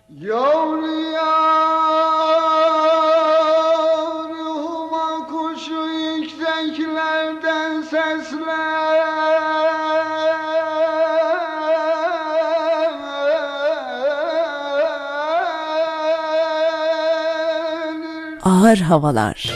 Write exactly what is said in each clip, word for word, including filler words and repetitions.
Yavruya ruhuma kuşu yükseklerden sesler. Ağır havalar.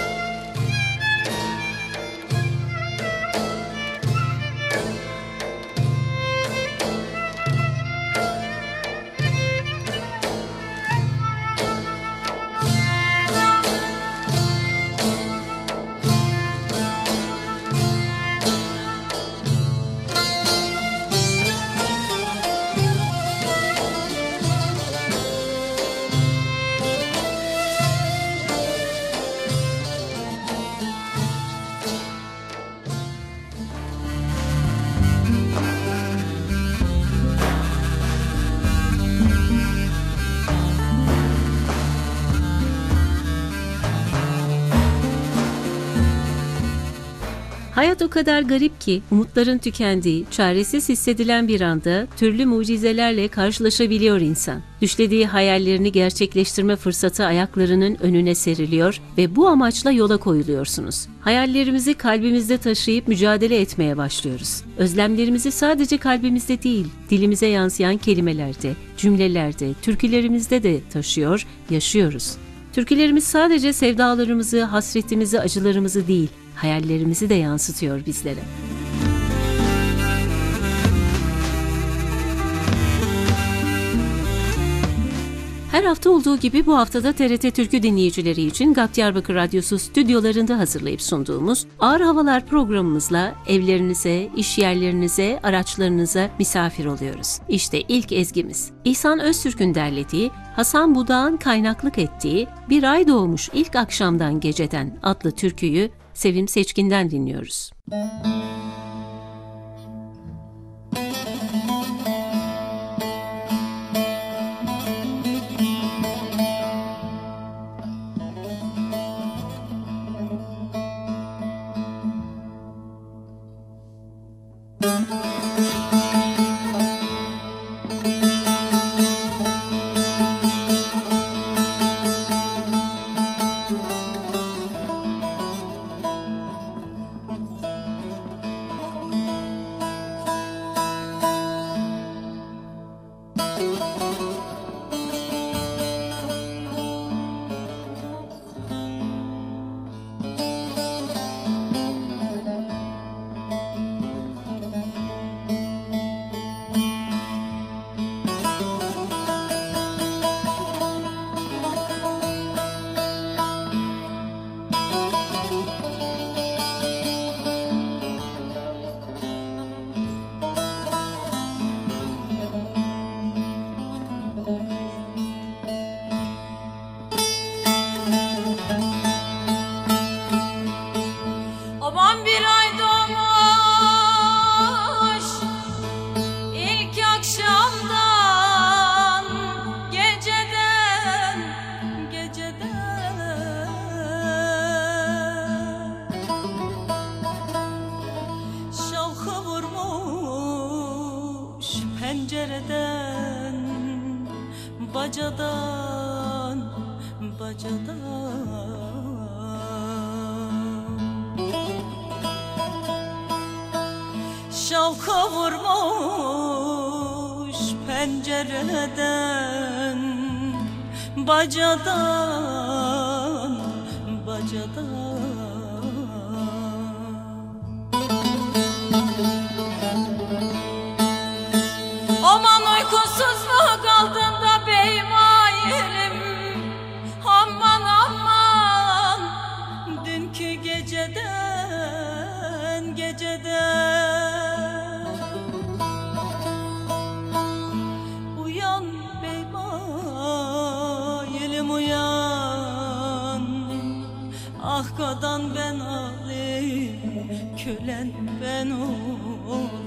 Hayat o kadar garip ki umutların tükendiği, çaresiz hissedilen bir anda türlü mucizelerle karşılaşabiliyor insan. Düşlediği hayallerini gerçekleştirme fırsatı ayaklarının önüne seriliyor ve bu amaçla yola koyuluyorsunuz. Hayallerimizi kalbimizde taşıyıp mücadele etmeye başlıyoruz. Özlemlerimizi sadece kalbimizde değil, dilimize yansıyan kelimelerde, cümlelerde, türkülerimizde de taşıyor, yaşıyoruz. Türkülerimiz sadece sevdalarımızı, hasretimizi, acılarımızı değil, hayallerimizi de yansıtıyor bizlere. Her hafta olduğu gibi bu haftada T R T Türkü dinleyicileri için G A P Diyarbakır Radyosu stüdyolarında hazırlayıp sunduğumuz Ağır Havalar programımızla evlerinize, iş yerlerinize, araçlarınıza misafir oluyoruz. İşte ilk ezgimiz. İhsan Öztürk'ün derlediği, Hasan Budak'ın kaynaklık ettiği Bir Ay Doğmuş İlk Akşamdan Geceden adlı türküyü Sevim Seçkin'den dinliyoruz. Pencereden, bacadan, bacadan şavka vurmuş pencereden, bacadan, bacadan. Aman uykusuz mu kaldın da beymayelim, aman aman dünkü geceden, geceden. Uyan beymayelim uyan, ah kadan ben alayım, kölen ben olayım.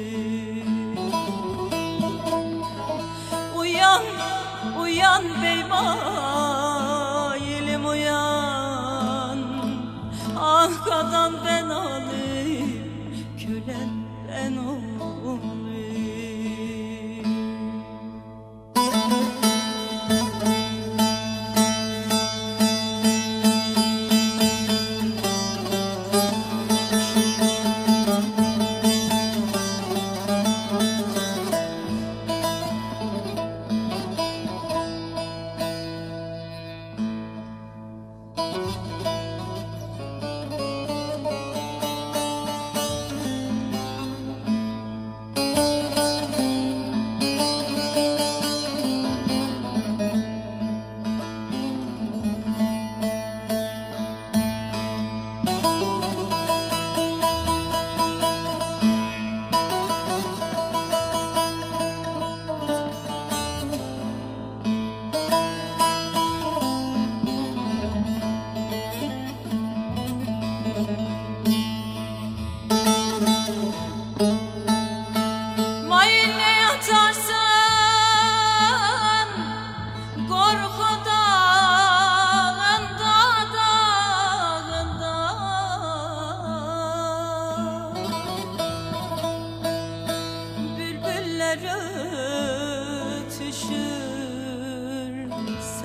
Uyan, uyan beymayelim uyan, ah kadan ben alayım, kölen ben olayım.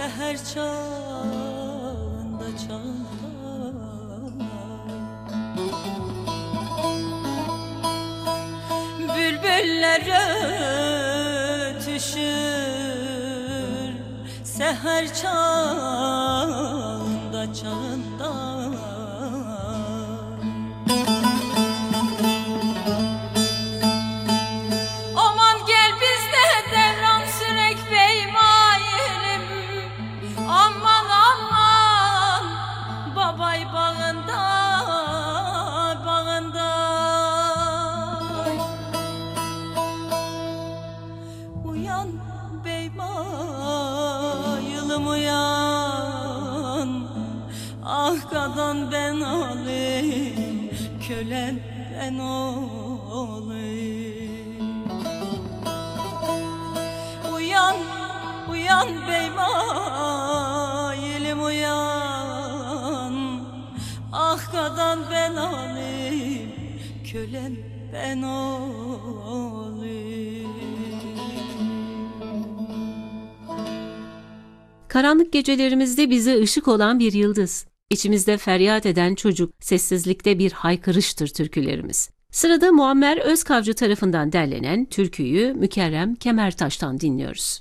seher çağında çağında bülbüller ötüşür seher çağında çağında. Aman gel bizde devran sürek beymayim, aman aman babay bağında bağında. Uyan beymayılım uyan, ah kadan ben olayım, kölen ben olayım. Uyan, uyan beymayılım uyan, ah kadan ben olayım, kölen ben olayım. Karanlık gecelerimizde bize ışık olan bir yıldız. İçimizde feryat eden çocuk, sessizlikte bir haykırıştır türkülerimiz. Sırada Muammer Özkavcı tarafından derlenen türküyü Mükerrem Kemertaş'tan dinliyoruz.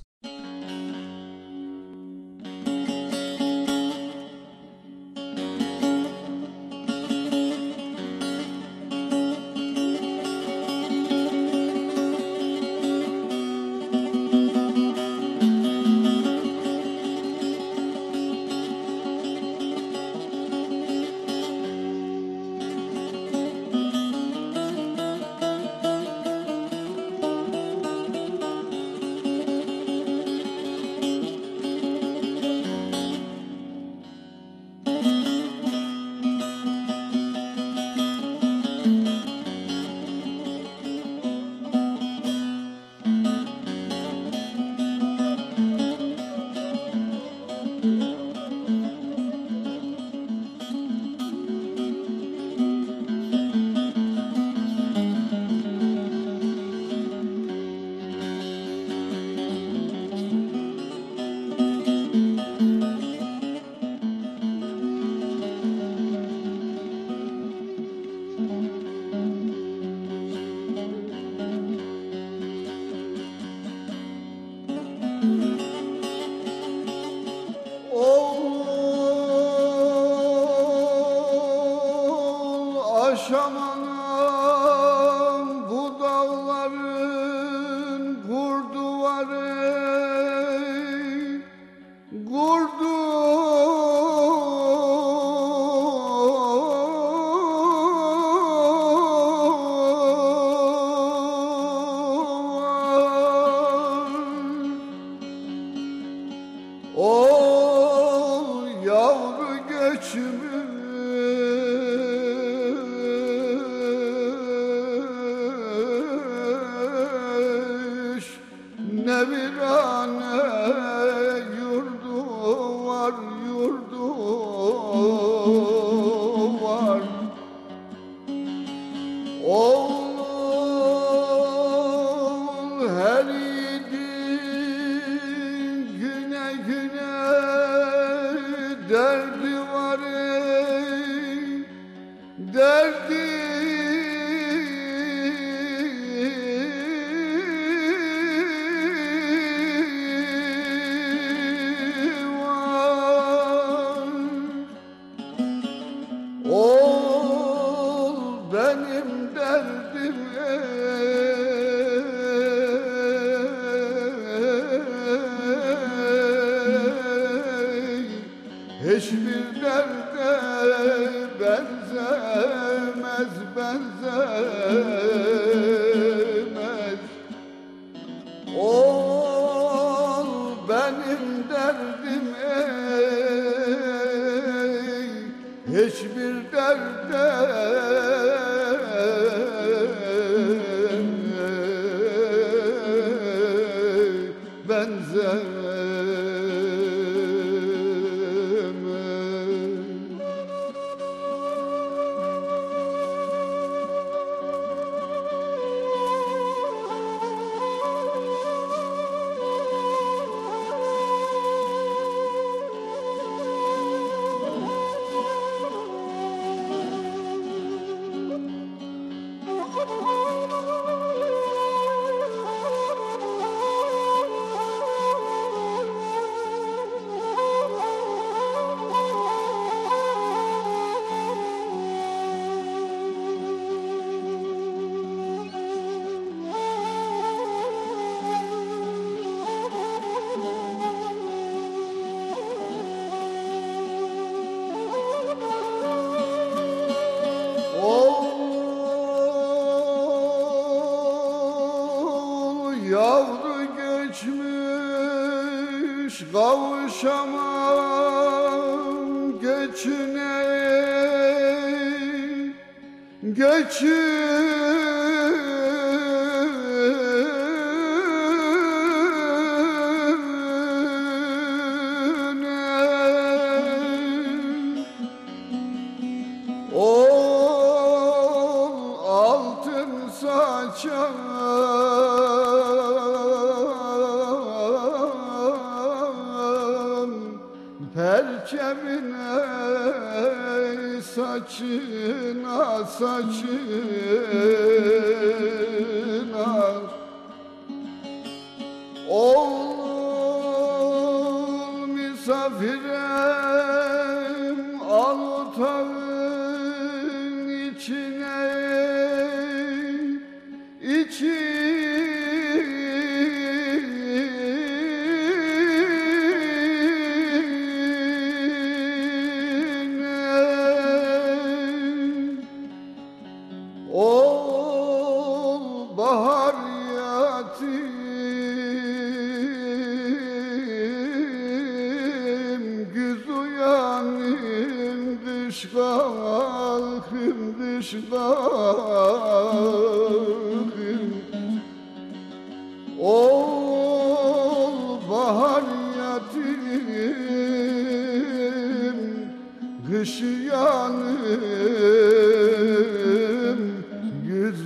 Aşamanım bu dağların kurduvarı, kurduvar. Ol yavru göçmüş ne bir anne yurdu var, yurdu var. Oğul her yiğidin güne güne derdi var, ey, derdi ol benim derdim, ey, hiçbir derde benzemez, benzemez. Ol benim derdim, ey, hiçbir derde benzemez. kavuşamam göçüne göçüne ol altın saçan perçemine saçına saçına ol misafirem al otağın içine içi kalkım dış kalkım ol bahar yatim kış yanım güz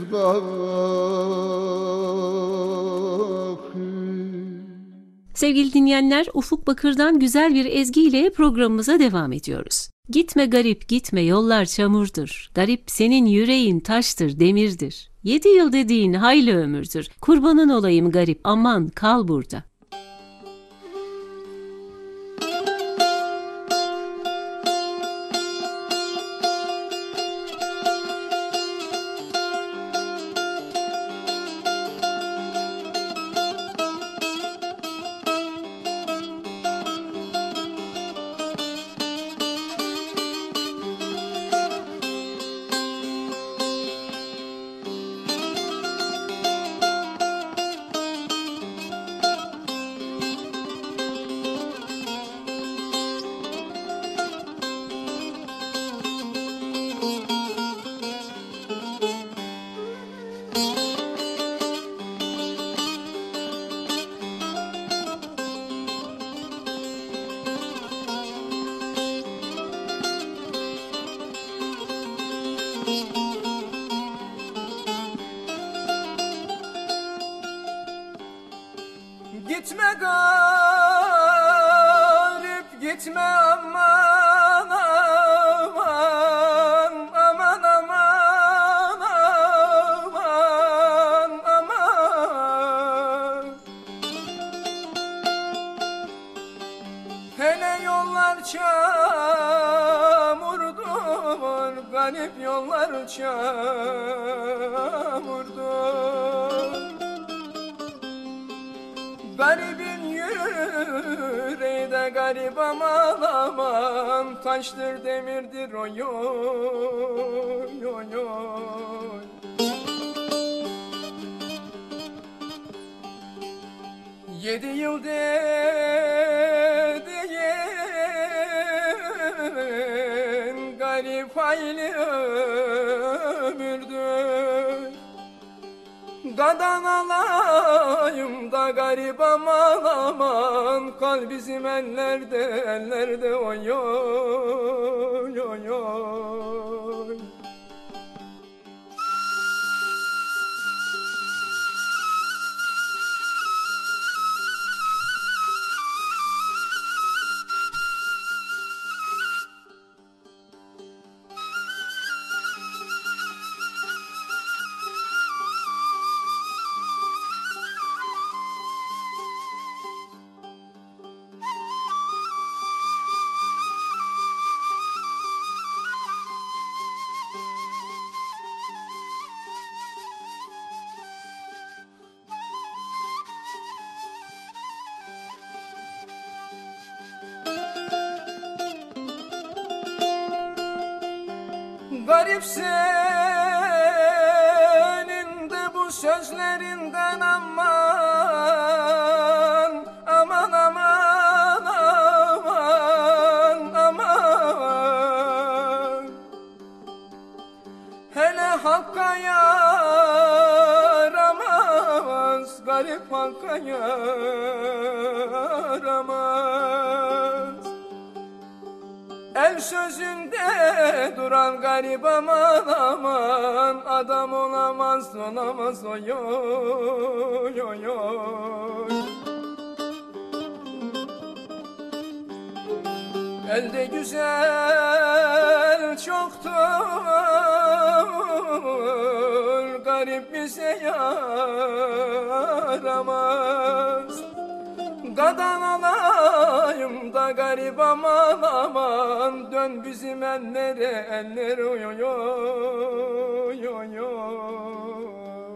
kalkım. Sevgili dinleyenler, Ufuk Bakır'dan güzel bir ezgiyle programımıza devam ediyoruz. Gitme garip gitme, yollar çamurdur. Garip senin yüreğin taştır, demirdir. Yedi yıl dediğin hayli ömürdür. Kurbanın olayım garip, aman kal burada. Gitme garip gitme aman aman aman aman aman aman hele yollar çamurdur garip yollar çamurdur garibin yüreği de garip aman aman taştır demirdir oy oy oy oy. Yedi yıl dediğin garip hayli ömürdür. Dadan alayım da garip aman aman kal bizim ellerde ellerde oy oy oy oy. Garip senin de bu sözlerinden aman aman aman yaramaz. El sözünde duran garip aman aman, adam olamaz olamaz oy oy oy oy. Elde güzel çoktur, garip bize yaramaz. Gadan alayım da garip aman aman, dön bizim ellere ellere oy oy oy oy oy.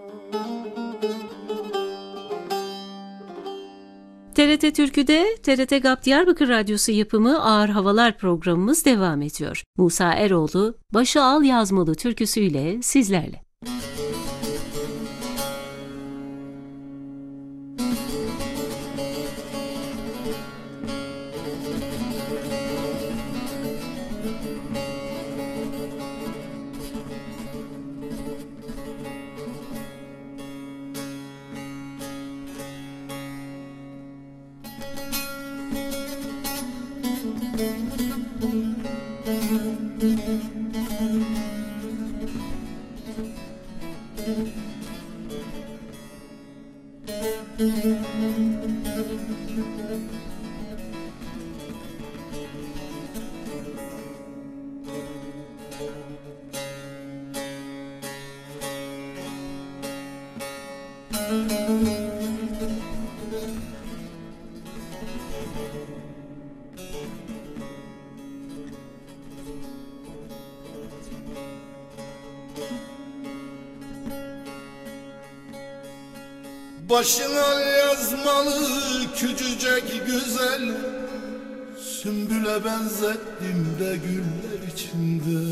T R T Türkü'de T R T GAP Diyarbakır Radyosu yapımı Ağır Havalar programımız devam ediyor. Musa Eroğlu, Başı Al Yazmalı türküsüyle sizlerle. Başına yazmalı küçücek güzel, sümbüle benzettim de güller içinde.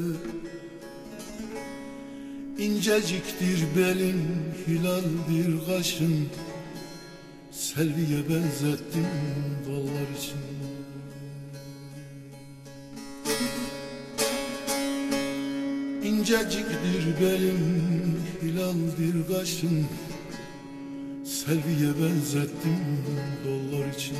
İnceciktir belin, hilaldir kaşın, selviye benzettim dallar içinde. İnceciktir belin, hilaldir kaşın, selviye benzettim dallar için.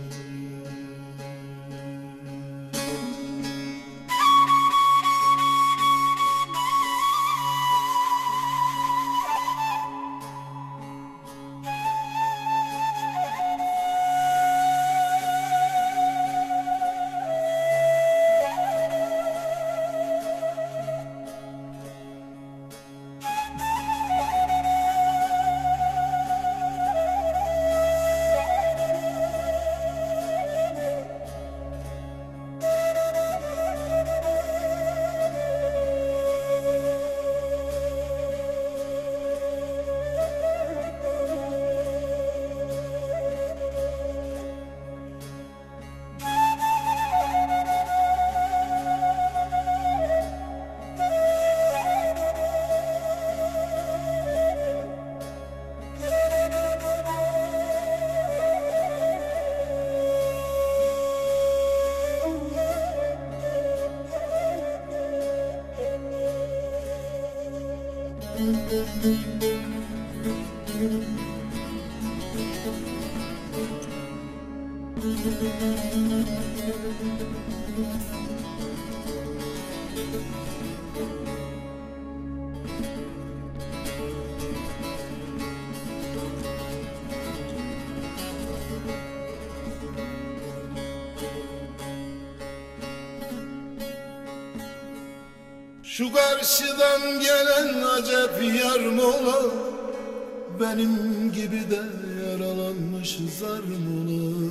Şu karşıdan gelen acep yar mola, benim gibi de yaralanmış zar mola.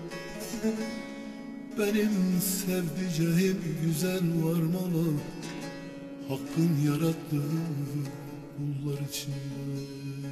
Benim sevdiceğim güzel var mola, Hakkın yarattığı kullar içinde.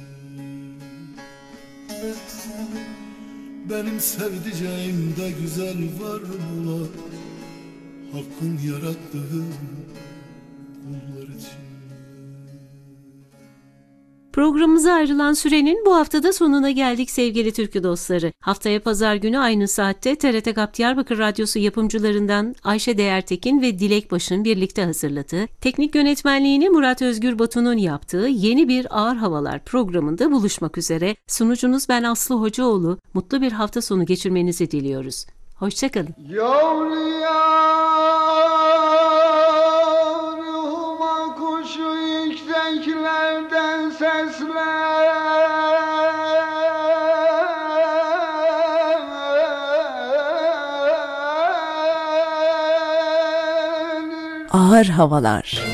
Benim sevdiceğim de güzel var mola, Hakkın yarattığı kullar için. Programımıza ayrılan sürenin bu haftada sonuna geldik sevgili türkü dostları. Haftaya pazar günü aynı saatte T R T GAP Diyarbakır Radyosu yapımcılarından Ayşe Değertekin ve Dilek Baş'ın birlikte hazırladığı, teknik yönetmenliğini Murat Özgür Batu'nun yaptığı yeni bir Ağır Havalar programında buluşmak üzere. Sunucunuz ben Aslı Hocaoğlu. Mutlu bir hafta sonu geçirmenizi diliyoruz. Hoşçakalın. Yavru yavruma kuşu yükseklerden sesler Ağır Havalar.